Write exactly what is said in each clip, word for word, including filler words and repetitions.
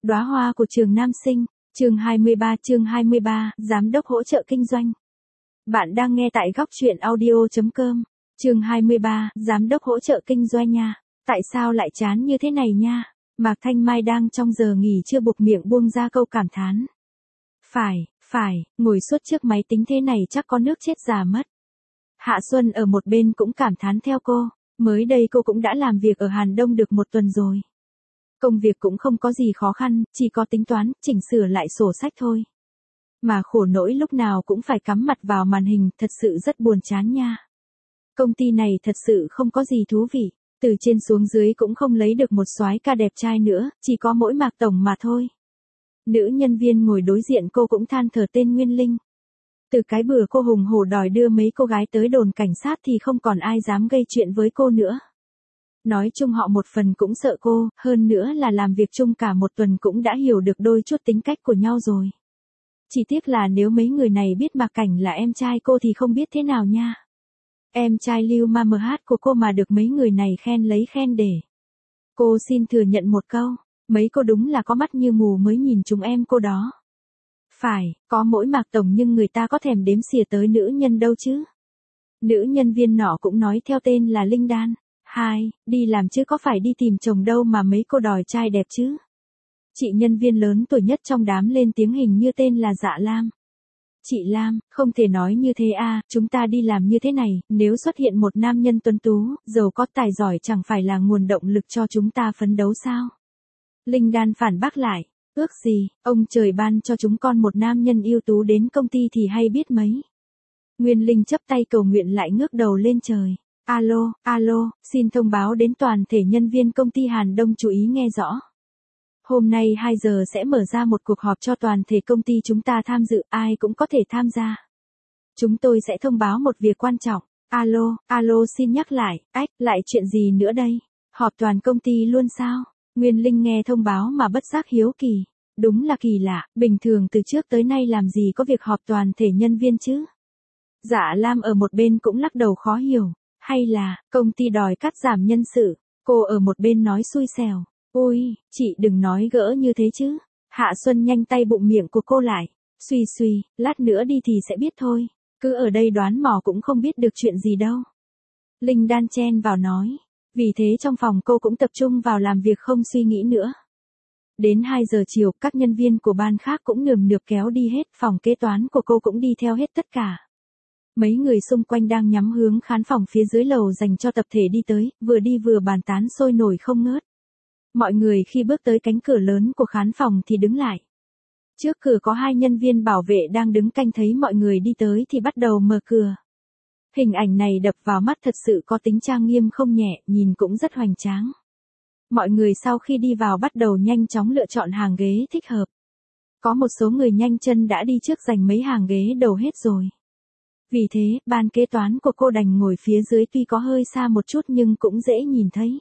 Đóa hoa của trường nam sinh, chương hai mươi ba chương hai mươi ba, giám đốc hỗ trợ kinh doanh. Bạn đang nghe tại góc truyện audio chấm com, chương hai mươi ba, giám đốc hỗ trợ kinh doanh nha. Tại sao lại chán như thế này nha? Mạc Thanh Mai đang trong giờ nghỉ trưa buộc miệng buông ra câu cảm thán. Phải, phải, ngồi suốt trước máy tính thế này chắc có nước chết già mất. Hạ Xuân ở một bên cũng cảm thán theo cô, mới đây cô cũng đã làm việc ở Hàn Đông được một tuần rồi. Công việc cũng không có gì khó khăn, chỉ có tính toán, chỉnh sửa lại sổ sách thôi. Mà khổ nỗi lúc nào cũng phải cắm mặt vào màn hình, thật sự rất buồn chán nha. Công ty này thật sự không có gì thú vị, từ trên xuống dưới cũng không lấy được một soái ca đẹp trai nữa, chỉ có mỗi Mạc Tổng mà thôi. Nữ nhân viên ngồi đối diện cô cũng than thở tên Nguyên Linh. Từ cái bữa cô hùng hổ đòi đưa mấy cô gái tới đồn cảnh sát thì không còn ai dám gây chuyện với cô nữa. Nói chung họ một phần cũng sợ cô, hơn nữa là làm việc chung cả một tuần cũng đã hiểu được đôi chút tính cách của nhau rồi. Chỉ tiếc là nếu mấy người này biết Mạc Cảnh là em trai cô thì không biết thế nào nha. Em trai Lưu Ma Mh của cô mà được mấy người này khen lấy khen để. Cô xin thừa nhận một câu, mấy cô đúng là có mắt như mù mới nhìn chúng em cô đó. Phải, có mỗi Mạc Tổng nhưng người ta có thèm đếm xỉa tới nữ nhân đâu chứ. Nữ nhân viên nọ cũng nói theo tên là Linh Đan. Hai, đi làm chứ có phải đi tìm chồng đâu mà mấy cô đòi trai đẹp chứ. Chị nhân viên lớn tuổi nhất trong đám lên tiếng hình như tên là Dạ Lam. Chị Lam, không thể nói như thế à, chúng ta đi làm như thế này, nếu xuất hiện một nam nhân tuấn tú, giàu có tài giỏi chẳng phải là nguồn động lực cho chúng ta phấn đấu sao? Linh Đan phản bác lại, ước gì, ông trời ban cho chúng con một nam nhân ưu tú đến công ty thì hay biết mấy. Nguyên Linh chắp tay cầu nguyện lại ngước đầu lên trời. Alo, alo, xin thông báo đến toàn thể nhân viên công ty Hàn Đông chú ý nghe rõ. Hôm nay hai giờ sẽ mở ra một cuộc họp cho toàn thể công ty chúng ta tham dự, ai cũng có thể tham gia. Chúng tôi sẽ thông báo một việc quan trọng. Alo, alo xin nhắc lại, ách, lại chuyện gì nữa đây? Họp toàn công ty luôn sao? Nguyên Linh nghe thông báo mà bất giác hiếu kỳ. Đúng là kỳ lạ, bình thường từ trước tới nay làm gì có việc họp toàn thể nhân viên chứ? Dạ Lam ở một bên cũng lắc đầu khó hiểu. Hay là, công ty đòi cắt giảm nhân sự, cô ở một bên nói xui xẻo. Ôi, chị đừng nói gỡ như thế chứ. Hạ Xuân nhanh tay bụng miệng của cô lại. Suy suy, lát nữa đi thì sẽ biết thôi. Cứ ở đây đoán mò cũng không biết được chuyện gì đâu. Linh Đan chen vào nói. Vì thế trong phòng cô cũng tập trung vào làm việc không suy nghĩ nữa. Đến hai giờ chiều, các nhân viên của ban khác cũng nườm nượp kéo đi hết, phòng kế toán của cô cũng đi theo hết tất cả. Mấy người xung quanh đang nhắm hướng khán phòng phía dưới lầu dành cho tập thể đi tới, vừa đi vừa bàn tán sôi nổi không ngớt. Mọi người khi bước tới cánh cửa lớn của khán phòng thì đứng lại. Trước cửa có hai nhân viên bảo vệ đang đứng canh thấy mọi người đi tới thì bắt đầu mở cửa. Hình ảnh này đập vào mắt thật sự có tính trang nghiêm không nhẹ, nhìn cũng rất hoành tráng. Mọi người sau khi đi vào bắt đầu nhanh chóng lựa chọn hàng ghế thích hợp. Có một số người nhanh chân đã đi trước giành mấy hàng ghế đầu hết rồi. Vì thế, ban kế toán của cô đành ngồi phía dưới tuy có hơi xa một chút nhưng cũng dễ nhìn thấy.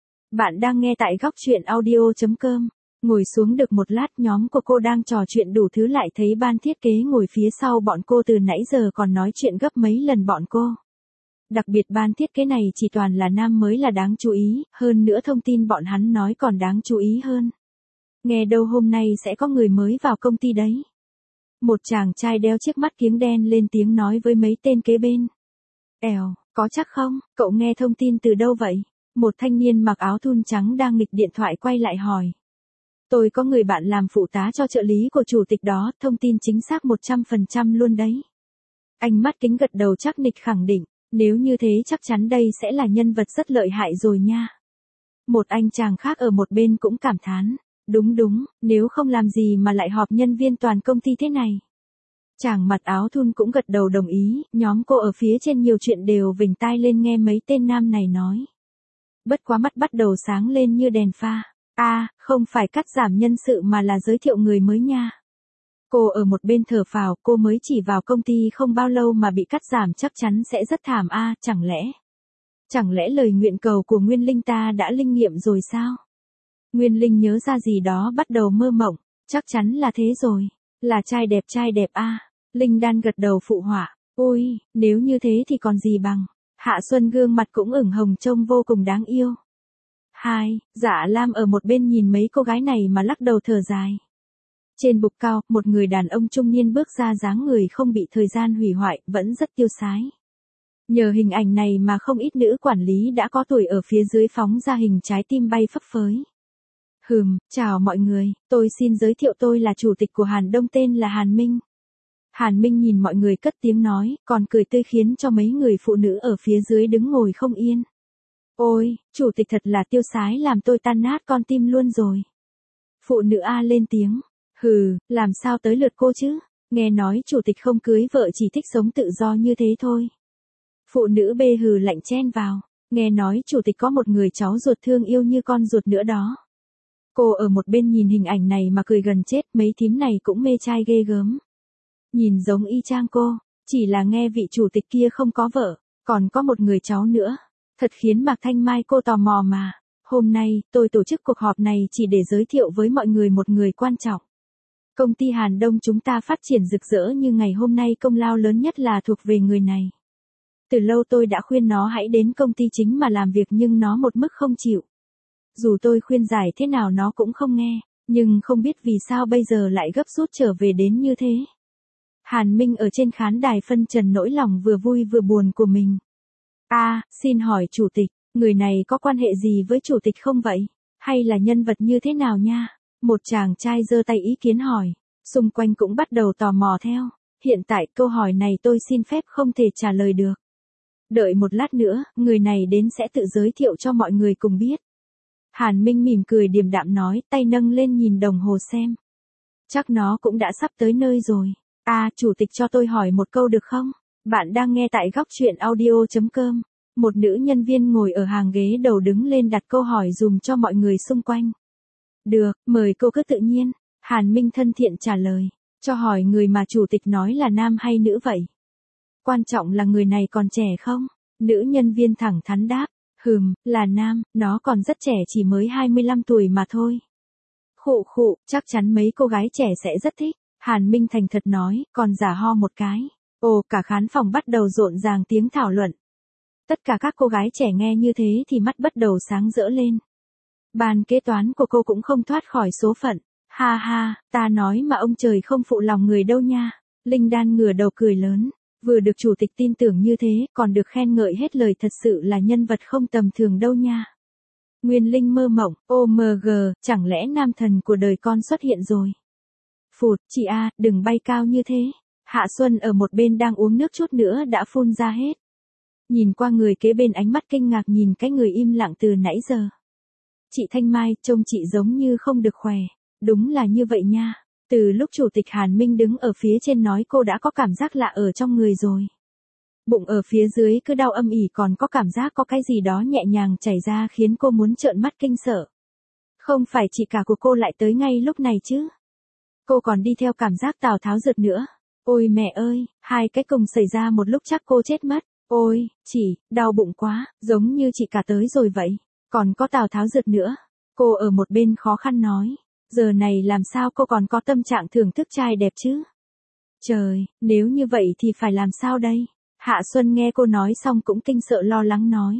Bạn đang nghe tại góc truyện audio chấm com. Ngồi xuống được một lát nhóm của cô đang trò chuyện đủ thứ lại thấy ban thiết kế ngồi phía sau bọn cô từ nãy giờ còn nói chuyện gấp mấy lần bọn cô. Đặc biệt ban thiết kế này chỉ toàn là nam mới là đáng chú ý, hơn nữa thông tin bọn hắn nói còn đáng chú ý hơn. Nghe đâu hôm nay sẽ có người mới vào công ty đấy. Một chàng trai đeo chiếc mắt kiếng đen lên tiếng nói với mấy tên kế bên. Èo, có chắc không, cậu nghe thông tin từ đâu vậy? Một thanh niên mặc áo thun trắng đang nghịch điện thoại quay lại hỏi. Tôi có người bạn làm phụ tá cho trợ lý của chủ tịch đó, thông tin chính xác một trăm phần trăm luôn đấy. Anh mắt kính gật đầu chắc nịch khẳng định, nếu như thế chắc chắn đây sẽ là nhân vật rất lợi hại rồi nha. Một anh chàng khác ở một bên cũng cảm thán. Đúng đúng, nếu không làm gì mà lại họp nhân viên toàn công ty thế này. Chàng mặc áo thun cũng gật đầu đồng ý, nhóm cô ở phía trên nhiều chuyện đều vểnh tai lên nghe mấy tên nam này nói. Bất quá mắt bắt đầu sáng lên như đèn pha. A, à, không phải cắt giảm nhân sự mà là giới thiệu người mới nha. Cô ở một bên thở phào, cô mới chỉ vào công ty không bao lâu mà bị cắt giảm chắc chắn sẽ rất thảm a, à, chẳng lẽ? Chẳng lẽ lời nguyện cầu của Nguyên Linh ta đã linh nghiệm rồi sao? Nguyên Linh nhớ ra gì đó bắt đầu mơ mộng, chắc chắn là thế rồi, là trai đẹp trai đẹp a. À. Linh Đan gật đầu phụ họa, ôi, nếu như thế thì còn gì bằng. Hạ Xuân gương mặt cũng ửng hồng trông vô cùng đáng yêu. Hai, Dạ Lam ở một bên nhìn mấy cô gái này mà lắc đầu thở dài. Trên bục cao, một người đàn ông trung niên bước ra, dáng người không bị thời gian hủy hoại, vẫn rất tiêu sái. Nhờ hình ảnh này mà không ít nữ quản lý đã có tuổi ở phía dưới phóng ra hình trái tim bay phấp phới. Hừm, chào mọi người, tôi xin giới thiệu, tôi là chủ tịch của Hàn Đông, tên là Hàn Minh. Hàn Minh nhìn mọi người cất tiếng nói, còn cười tươi khiến cho mấy người phụ nữ ở phía dưới đứng ngồi không yên. Ôi, chủ tịch thật là tiêu sái, làm tôi tan nát con tim luôn rồi. Phụ nữ A lên tiếng. Hừ, làm sao tới lượt cô chứ? Nghe nói chủ tịch không cưới vợ, chỉ thích sống tự do như thế thôi. Phụ nữ B hừ lạnh chen vào. Nghe nói chủ tịch có một người cháu ruột thương yêu như con ruột nữa đó. Cô ở một bên nhìn hình ảnh này mà cười gần chết, mấy thím này cũng mê trai ghê gớm. Nhìn giống y chang cô, chỉ là nghe vị chủ tịch kia không có vợ, còn có một người cháu nữa. Thật khiến Mạc Thanh Mai cô tò mò mà. Hôm nay, tôi tổ chức cuộc họp này chỉ để giới thiệu với mọi người một người quan trọng. Công ty Hàn Đông chúng ta phát triển rực rỡ như ngày hôm nay, công lao lớn nhất là thuộc về người này. Từ lâu tôi đã khuyên nó hãy đến công ty chính mà làm việc nhưng nó một mức không chịu. Dù tôi khuyên giải thế nào nó cũng không nghe, nhưng không biết vì sao bây giờ lại gấp rút trở về đến như thế. Hàn Minh ở trên khán đài phân trần nỗi lòng vừa vui vừa buồn của mình. A, à, xin hỏi chủ tịch, người này có quan hệ gì với chủ tịch không vậy? Hay là nhân vật như thế nào nha? Một chàng trai giơ tay ý kiến hỏi. Xung quanh cũng bắt đầu tò mò theo. Hiện tại câu hỏi này tôi xin phép không thể trả lời được. Đợi một lát nữa, người này đến sẽ tự giới thiệu cho mọi người cùng biết. Hàn Minh mỉm cười điềm đạm nói, tay nâng lên nhìn đồng hồ xem. Chắc nó cũng đã sắp tới nơi rồi. À, chủ tịch cho tôi hỏi một câu được không? Bạn đang nghe tại góc truyện audio chấm com. Một nữ nhân viên ngồi ở hàng ghế đầu đứng lên đặt câu hỏi dùm cho mọi người xung quanh. Được, mời cô cứ tự nhiên. Hàn Minh thân thiện trả lời. Cho hỏi người mà chủ tịch nói là nam hay nữ vậy? Quan trọng là người này còn trẻ không? Nữ nhân viên thẳng thắn đáp. Hừm, là nam, nó còn rất trẻ, chỉ mới hai mươi lăm tuổi mà thôi. Khụ khụ, chắc chắn mấy cô gái trẻ sẽ rất thích. Hàn Minh thành thật nói, còn giả ho một cái. Ồ, cả khán phòng bắt đầu rộn ràng tiếng thảo luận. Tất cả các cô gái trẻ nghe như thế thì mắt bắt đầu sáng rỡ lên. Ban kế toán của cô cũng không thoát khỏi số phận. Ha ha, ta nói mà ông trời không phụ lòng người đâu nha. Linh Đan ngửa đầu cười lớn. Vừa được chủ tịch tin tưởng như thế, còn được khen ngợi hết lời, thật sự là nhân vật không tầm thường đâu nha. Nguyên Linh mơ mộng, ô mờ gờ, chẳng lẽ nam thần của đời con xuất hiện rồi? Phụt, chị A, đừng bay cao như thế. Hạ Xuân ở một bên đang uống nước chút nữa đã phun ra hết. Nhìn qua người kế bên, ánh mắt kinh ngạc nhìn cái người im lặng từ nãy giờ. Chị Thanh Mai, trông chị giống như không được khỏe. Đúng là như vậy nha. Từ lúc chủ tịch Hàn Minh đứng ở phía trên nói, cô đã có cảm giác lạ ở trong người rồi. Bụng ở phía dưới cứ đau âm ỉ, còn có cảm giác có cái gì đó nhẹ nhàng chảy ra khiến cô muốn trợn mắt kinh sợ. Không phải chị cả của cô lại tới ngay lúc này chứ? Cô còn đi theo cảm giác Tào Tháo rượt nữa. Ôi mẹ ơi, hai cái cùng xảy ra một lúc chắc cô chết mất. Ôi, chị, đau bụng quá, giống như chị cả tới rồi vậy. Còn có Tào Tháo rượt nữa. Cô ở một bên khó khăn nói. Giờ này làm sao cô còn có tâm trạng thưởng thức trai đẹp chứ? Trời, nếu như vậy thì phải làm sao đây? Hạ Xuân nghe cô nói xong cũng kinh sợ lo lắng nói.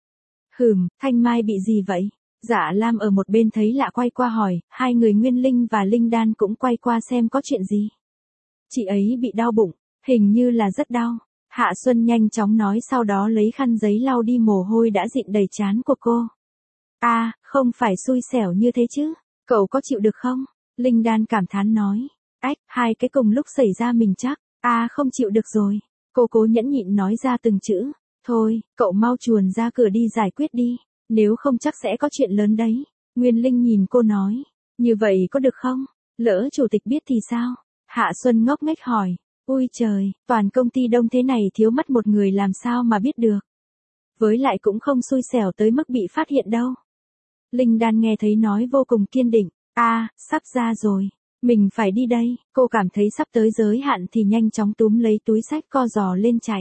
Hừm, Thanh Mai bị gì vậy? Dạ Lam ở một bên thấy lạ quay qua hỏi, hai người Nguyên Linh và Linh Đan cũng quay qua xem có chuyện gì. Chị ấy bị đau bụng, hình như là rất đau. Hạ Xuân nhanh chóng nói, sau đó lấy khăn giấy lau đi mồ hôi đã dịn đầy trán của cô. A, à, không phải xui xẻo như thế chứ? Cậu có chịu được không? Linh Đan cảm thán nói. Ách, hai cái cùng lúc xảy ra mình chắc. A, à, không chịu được rồi. Cô cố nhẫn nhịn nói ra từng chữ. Thôi, cậu mau chuồn ra cửa đi giải quyết đi. Nếu không chắc sẽ có chuyện lớn đấy. Nguyên Linh nhìn cô nói. Như vậy có được không? Lỡ chủ tịch biết thì sao? Hạ Xuân ngốc nghếch hỏi. Ui trời, toàn công ty đông thế này thiếu mất một người làm sao mà biết được. Với lại cũng không xui xẻo tới mức bị phát hiện đâu. Linh Đan nghe thấy nói vô cùng kiên định. A, à, sắp ra rồi. Mình phải đi đây. Cô cảm thấy sắp tới giới hạn thì nhanh chóng túm lấy túi xách co giò lên chạy.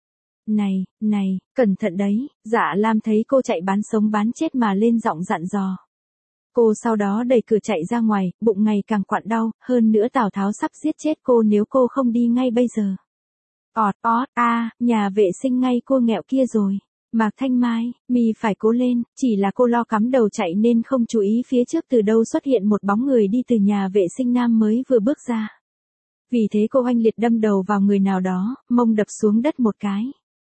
Này, này, cẩn thận đấy. Dạ Lam thấy cô chạy bán sống bán chết mà lên giọng dặn dò. Cô sau đó đẩy cửa chạy ra ngoài, bụng ngày càng quặn đau, hơn nữa Tào Tháo sắp giết chết cô nếu cô không đi ngay bây giờ. Ọt ót, a, à, nhà vệ sinh ngay cô nghẹo kia rồi. Mạc Thanh Mai, mi phải cố lên, chỉ là cô lo cắm đầu chạy nên không chú ý phía trước từ đâu xuất hiện một bóng người đi từ nhà vệ sinh nam mới vừa bước ra. Vì thế cô oanh liệt đâm đầu vào người nào đó, mông đập xuống đất một cái.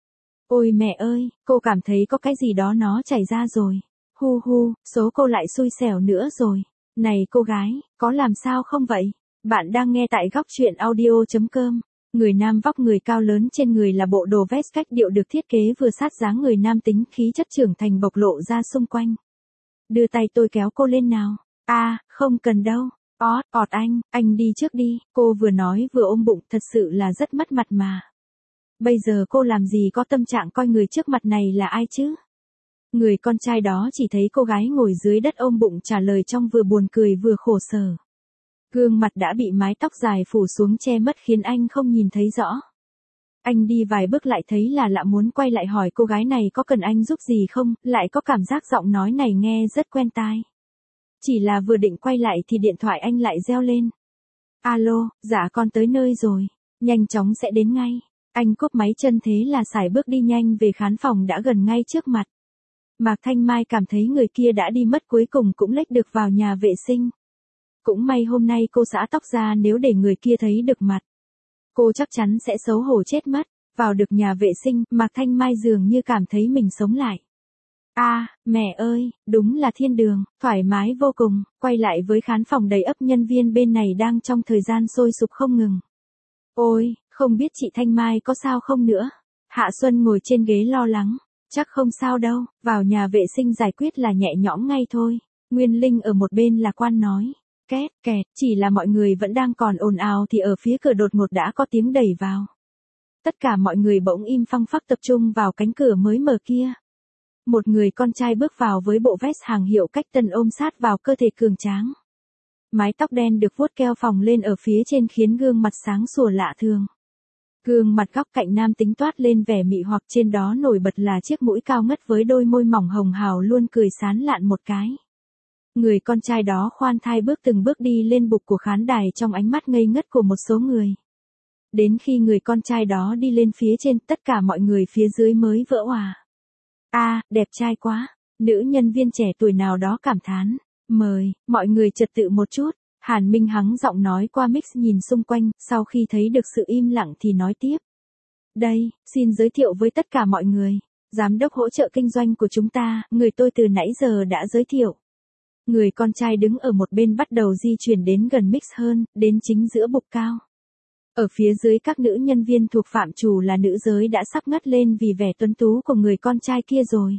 Ôi mẹ ơi, cô cảm thấy có cái gì đó nó chảy ra rồi. Hu hu, số cô lại xui xẻo nữa rồi. Này cô gái, có làm sao không vậy? Bạn đang nghe tại góc truyện audio.com. Người nam vóc người cao lớn, trên người là bộ đồ vest cách điệu được thiết kế vừa sát dáng người nam, tính khí chất trưởng thành bộc lộ ra xung quanh. Đưa tay tôi kéo cô lên nào. A, à, không cần đâu. Ót, ọt anh, anh đi trước đi. Cô vừa nói vừa ôm bụng, thật sự là rất mất mặt mà. Bây giờ cô làm gì có tâm trạng coi người trước mặt này là ai chứ? Người con trai đó chỉ thấy cô gái ngồi dưới đất ôm bụng trả lời trong vừa buồn cười vừa khổ sở. Gương mặt đã bị mái tóc dài phủ xuống che mất khiến anh không nhìn thấy rõ. Anh đi vài bước lại thấy là lạ, muốn quay lại hỏi cô gái này có cần anh giúp gì không, lại có cảm giác giọng nói này nghe rất quen tai. Chỉ là vừa định quay lại thì điện thoại anh lại reo lên. Alo, dạ con tới nơi rồi, nhanh chóng sẽ đến ngay. Anh cúp máy chân thế là sải bước đi nhanh về khán phòng đã gần ngay trước mặt. Mạc Thanh Mai cảm thấy người kia đã đi mất, cuối cùng cũng lách được vào nhà vệ sinh. Cũng may hôm nay cô xõa tóc ra, nếu để người kia thấy được mặt, cô chắc chắn sẽ xấu hổ chết mất. Vào được nhà vệ sinh, Mạc Thanh Mai dường như cảm thấy mình sống lại. A, à, mẹ ơi, đúng là thiên đường, thoải mái vô cùng. Quay lại với khán phòng đầy ắp, nhân viên bên này đang trong thời gian sôi sục không ngừng. Ôi, không biết chị Thanh Mai có sao không nữa? Hạ Xuân ngồi trên ghế lo lắng. Chắc không sao đâu, vào nhà vệ sinh giải quyết là nhẹ nhõm ngay thôi. Nguyên Linh ở một bên lạc quan nói. Két, kẹt, chỉ là mọi người vẫn đang còn ồn ào thì ở phía cửa đột ngột đã có tiếng đẩy vào. Tất cả mọi người bỗng im phăng phắc tập trung vào cánh cửa mới mở kia. Một người con trai bước vào với bộ vest hàng hiệu cách tân ôm sát vào cơ thể cường tráng. Mái tóc đen được vuốt keo phồng lên ở phía trên khiến gương mặt sáng sủa lạ thường. Gương mặt góc cạnh nam tính toát lên vẻ mị hoặc, trên đó nổi bật là chiếc mũi cao ngất với đôi môi mỏng hồng hào luôn cười sán lạn một cái. Người con trai đó khoan thai bước từng bước đi lên bục của khán đài trong ánh mắt ngây ngất của một số người. Đến khi người con trai đó đi lên phía trên, tất cả mọi người phía dưới mới vỡ òa. A, à, đẹp trai quá. Nữ nhân viên trẻ tuổi nào đó cảm thán. Mời, mọi người trật tự một chút. Hàn Minh hắng giọng nói qua mix, nhìn xung quanh, sau khi thấy được sự im lặng thì nói tiếp. Đây, xin giới thiệu với tất cả mọi người. Giám đốc hỗ trợ kinh doanh của chúng ta, người tôi từ nãy giờ đã giới thiệu. Người con trai đứng ở một bên bắt đầu di chuyển đến gần mix hơn, đến chính giữa bục cao. Ở phía dưới các nữ nhân viên thuộc phạm trù là nữ giới đã sắp ngất lên vì vẻ tuấn tú của người con trai kia rồi.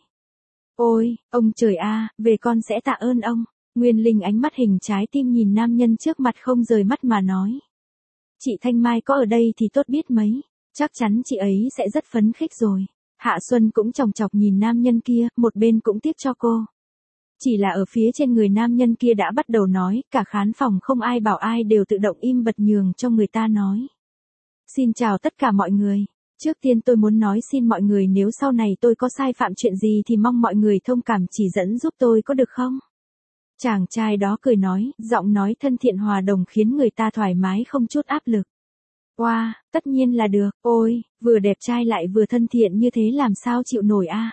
Ôi, ông trời a, về con sẽ tạ ơn ông. Nguyên Linh ánh mắt hình trái tim nhìn nam nhân trước mặt không rời mắt mà nói. Chị Thanh Mai có ở đây thì tốt biết mấy, chắc chắn chị ấy sẽ rất phấn khích rồi. Hạ Xuân cũng chòng chọc nhìn nam nhân kia, một bên cũng tiếc cho cô. Chỉ là ở phía trên người nam nhân kia đã bắt đầu nói, cả khán phòng không ai bảo ai, đều tự động im bặt nhường cho người ta nói. Xin chào tất cả mọi người. Trước tiên tôi muốn nói xin mọi người, nếu sau này tôi có sai phạm chuyện gì thì mong mọi người thông cảm chỉ dẫn giúp tôi có được không? Chàng trai đó cười nói, giọng nói thân thiện hòa đồng khiến người ta thoải mái không chút áp lực. Wow, tất nhiên là được. Ôi, vừa đẹp trai lại vừa thân thiện như thế làm sao chịu nổi a.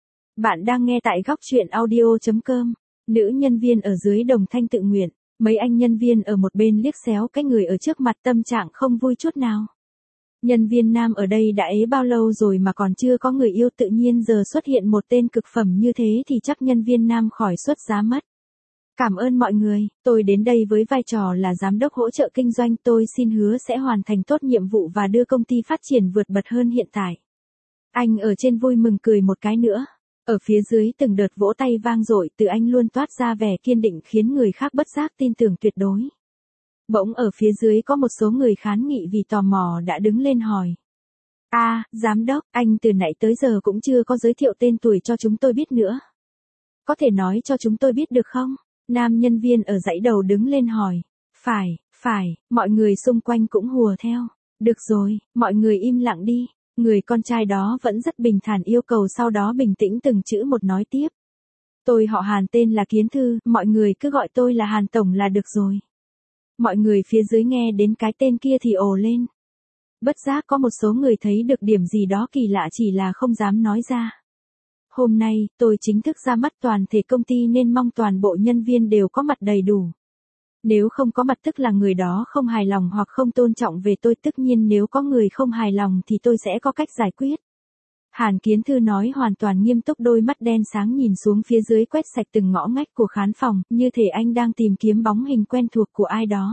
Bạn đang nghe tại góc truyện audio.com. Nữ nhân viên ở dưới đồng thanh tự nguyện. Mấy anh nhân viên ở một bên liếc xéo cái người ở trước mặt, tâm trạng không vui chút nào. Nhân viên nam ở đây đã ế bao lâu rồi mà còn chưa có người yêu, tự nhiên giờ xuất hiện một tên cực phẩm như thế thì chắc nhân viên nam khỏi xuất giá mất. Cảm ơn mọi người, tôi đến đây với vai trò là giám đốc hỗ trợ kinh doanh, tôi xin hứa sẽ hoàn thành tốt nhiệm vụ và đưa công ty phát triển vượt bật hơn hiện tại. Anh ở trên vui mừng cười một cái nữa. Ở phía dưới từng đợt vỗ tay vang dội, từ anh luôn toát ra vẻ kiên định khiến người khác bất giác tin tưởng tuyệt đối. Bỗng ở phía dưới có một số người kháng nghị vì tò mò đã đứng lên hỏi. A, à, giám đốc, anh từ nãy tới giờ cũng chưa có giới thiệu tên tuổi cho chúng tôi biết nữa. Có thể nói cho chúng tôi biết được không? Nam nhân viên ở dãy đầu đứng lên hỏi. Phải, phải, mọi người xung quanh cũng hùa theo. Được rồi, mọi người im lặng đi. Người con trai đó vẫn rất bình thản yêu cầu, sau đó bình tĩnh từng chữ một nói tiếp. Tôi họ Hàn, tên là Kiến Thư, mọi người cứ gọi tôi là Hàn Tổng là được rồi. Mọi người phía dưới nghe đến cái tên kia thì ồ lên. Bất giác có một số người thấy được điểm gì đó kỳ lạ chỉ là không dám nói ra. Hôm nay, tôi chính thức ra mắt toàn thể công ty nên mong toàn bộ nhân viên đều có mặt đầy đủ. Nếu không có mặt tức là người đó không hài lòng hoặc không tôn trọng về tôi, tất nhiên nếu có người không hài lòng thì tôi sẽ có cách giải quyết. Hàn Kiến Thư nói hoàn toàn nghiêm túc, đôi mắt đen sáng nhìn xuống phía dưới quét sạch từng ngõ ngách của khán phòng, như thể anh đang tìm kiếm bóng hình quen thuộc của ai đó.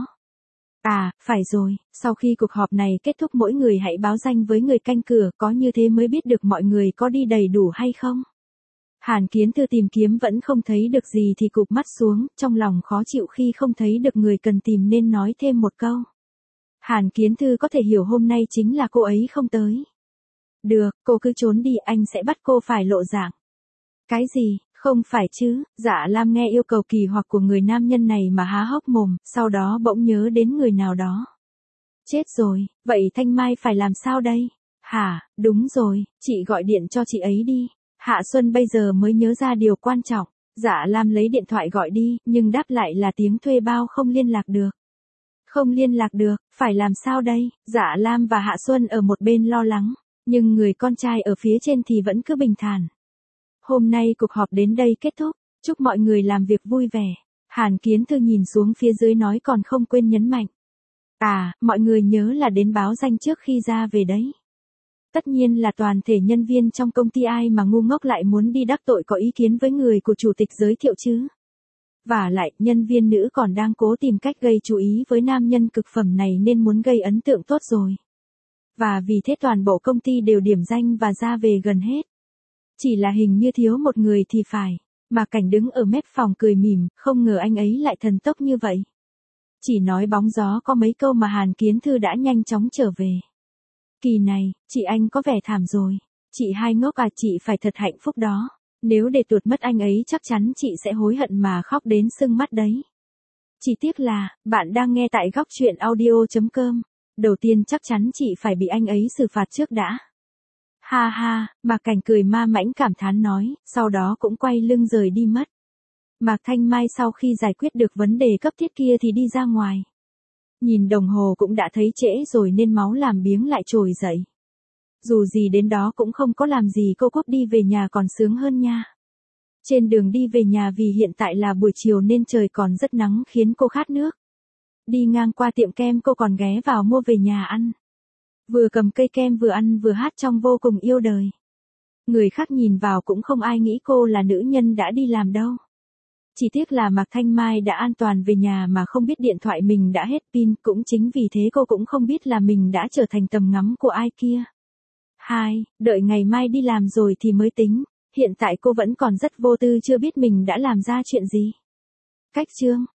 À, phải rồi, sau khi cuộc họp này kết thúc mỗi người hãy báo danh với người canh cửa, có như thế mới biết được mọi người có đi đầy đủ hay không. Hàn Kiến Thư tìm kiếm vẫn không thấy được gì thì cụp mắt xuống, trong lòng khó chịu khi không thấy được người cần tìm nên nói thêm một câu. Hàn Kiến Thư có thể hiểu hôm nay chính là cô ấy không tới. Được, cô cứ trốn đi, anh sẽ bắt cô phải lộ dạng. Cái gì, không phải chứ? Dạ Lam nghe yêu cầu kỳ hoặc của người nam nhân này mà há hốc mồm, sau đó bỗng nhớ đến người nào đó. Chết rồi, vậy Thanh Mai phải làm sao đây? Hả, đúng rồi, chị gọi điện cho chị ấy đi. Hạ Xuân bây giờ mới nhớ ra điều quan trọng. Dạ Lam lấy điện thoại gọi đi, nhưng đáp lại là tiếng thuê bao không liên lạc được. Không liên lạc được, phải làm sao đây? Dạ Lam và Hạ Xuân ở một bên lo lắng, nhưng người con trai ở phía trên thì vẫn cứ bình thản. Hôm nay cuộc họp đến đây kết thúc, chúc mọi người làm việc vui vẻ. Hàn Kiến Thư nhìn xuống phía dưới nói còn không quên nhấn mạnh. À, mọi người nhớ là đến báo danh trước khi ra về đấy. Tất nhiên là toàn thể nhân viên trong công ty, ai mà ngu ngốc lại muốn đi đắc tội có ý kiến với người của chủ tịch giới thiệu chứ. Và lại, nhân viên nữ còn đang cố tìm cách gây chú ý với nam nhân cực phẩm này nên muốn gây ấn tượng tốt rồi. Và vì thế toàn bộ công ty đều điểm danh và ra về gần hết. Chỉ là hình như thiếu một người thì phải. Mà Cảnh đứng ở mép phòng cười mỉm, không ngờ anh ấy lại thần tốc như vậy. Chỉ nói bóng gió có mấy câu mà Hàn Kiến Thư đã nhanh chóng trở về. Kỳ này, chị anh có vẻ thảm rồi. Chị hai ngốc à, chị phải thật hạnh phúc đó. Nếu để tuột mất anh ấy chắc chắn chị sẽ hối hận mà khóc đến sưng mắt đấy. Chỉ tiếc là, bạn đang nghe tại góc truyện audio chấm com. Đầu tiên chắc chắn chị phải bị anh ấy xử phạt trước đã. Ha ha, Mạc Cảnh cười ma mãnh cảm thán nói, sau đó cũng quay lưng rời đi mất. Mạc Thanh Mai sau khi giải quyết được vấn đề cấp thiết kia thì đi ra ngoài. Nhìn đồng hồ cũng đã thấy trễ rồi nên máu làm biếng lại trồi dậy. Dù gì đến đó cũng không có làm gì, cô Quốc đi về nhà còn sướng hơn nha. Trên đường đi về nhà vì hiện tại là buổi chiều nên trời còn rất nắng khiến cô khát nước. Đi ngang qua tiệm kem cô còn ghé vào mua về nhà ăn. Vừa cầm cây kem vừa ăn vừa hát trông vô cùng yêu đời. Người khác nhìn vào cũng không ai nghĩ cô là nữ nhân đã đi làm đâu. Chỉ tiếc là Mạc Thanh Mai đã an toàn về nhà mà không biết điện thoại mình đã hết pin, cũng chính vì thế cô cũng không biết là mình đã trở thành tầm ngắm của ai kia. Hai, đợi ngày mai đi làm rồi thì mới tính, hiện tại cô vẫn còn rất vô tư chưa biết mình đã làm ra chuyện gì. Cách chương